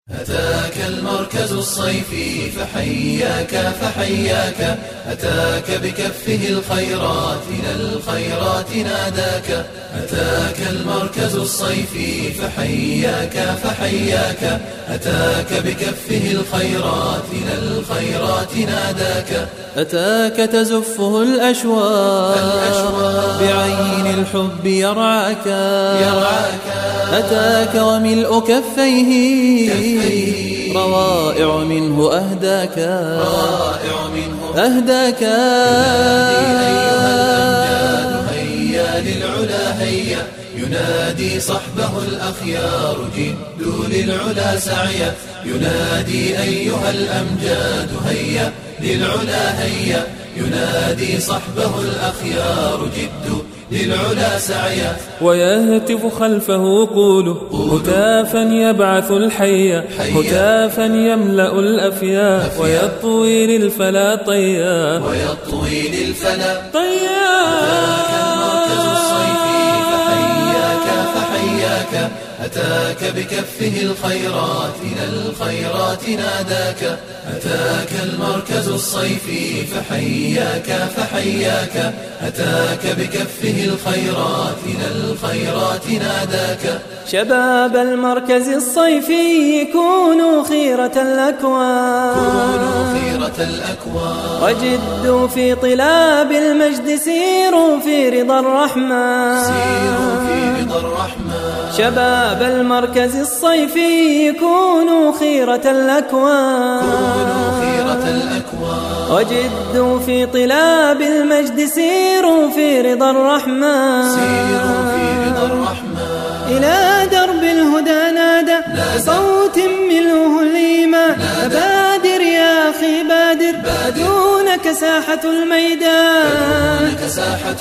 أتاك المركز الصيفي فحياك فحياك، أتاك بكفه الخيرات إلى الخيرات ناداك. أتاك المركز الصيفي فحياك فحياك، أتاك بكفه الخيرات إلى الخيرات ناداك. أتاك تزفه الأشواق بعين الحب يرعاك. أتاك وملء كفيه روائع منه أهداك. هيا للعلا هيا، ينادي صحبه الأخيار جدوا للعلا سعيا. ينادي أيها الأمجاد هيا للعلا هيا، ينادي صحبه الأخيار جدوا للعلا سعيا. ويهتف خلفه قوله هتافا يبعث الحيا، هتافا يملأ الأفيا ويطوي للفلا طيا. أتاك بكفه الخيرات إلى الخيرات ناداك. أتاك المركز الصيفي فحياك فحياك، أتاك بكفه الخيرات إلى الخيرات ناداك. شباب المركز الصيفي كونوا خيرة الأكوان، وجدوا في طلاب المجد سيروا في رضا الرحمن. شباب المركز الصيفي كونوا خيرة الأكوان، وجدوا في طلاب المجد سيروا في رضا الرحمن. إلى درب الهدى نادى بصوت ملؤه الإيمان. بادر يا أخي بادر، دونك ساحة الميدان. شباب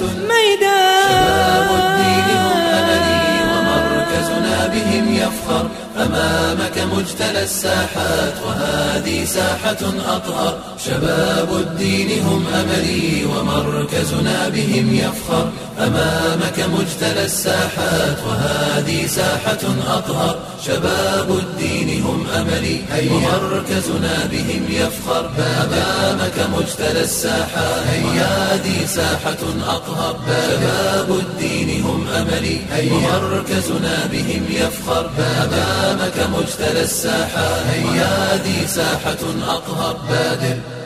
الدين هم أملي ومركزنا بهم يفخر. أمامك مجتلى الساحات وهذه ساحة أطهر. شباب الدين هم أملي ومركزنا بهم يفخر. أمامك مجتلى الساحات وهذه ساحة أطهر. شباب الدين هم أملي ومركزنا بهم يفخر. أمامك مجتلى الساحات وهذه ساحة أطهر. شباب الدين هم أملي ومركزنا بهم يفخر. أمامك مجتلى الساحات وهذه ساحة أطهر. بادر